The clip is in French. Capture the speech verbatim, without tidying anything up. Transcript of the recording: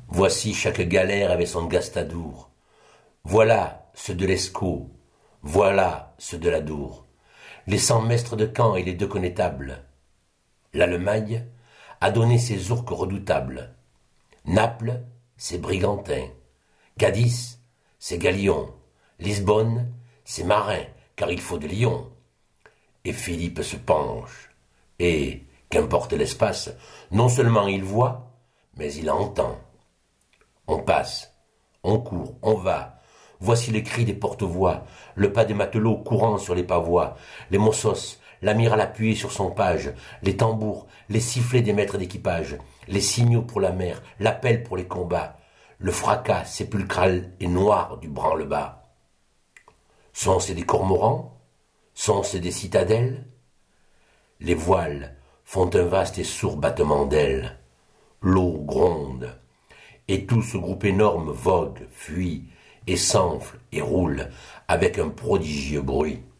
Voici chaque galère avait son gastadour. Voilà ceux de l'Escaut, voilà ceux de l'Adour, les cent mestres de camp et les deux connétables. L'Allemagne a donné ses ourques redoutables. Naples, ses brigantins. Cadiz, ses galions. Lisbonne, ses marins, car il faut des lions. Et Philippe se penche, et, qu'importe l'espace, non seulement il voit, mais il entend. On passe, on court, on va. Voici les cris des porte-voix, le pas des matelots courant sur les pavois, les mossos, l'amiral appuyé sur son page, les tambours, les sifflets des maîtres d'équipage, les signaux pour la mer, l'appel pour les combats, le fracas sépulcral et noir du branle-bas. Sont-ce des cormorans? Sont-ce des citadelles? Les voiles font un vaste et sourd battement d'ailes. L'eau gronde, et tout ce groupe énorme vogue, fuit, et s'enfle et roule avec un prodigieux bruit.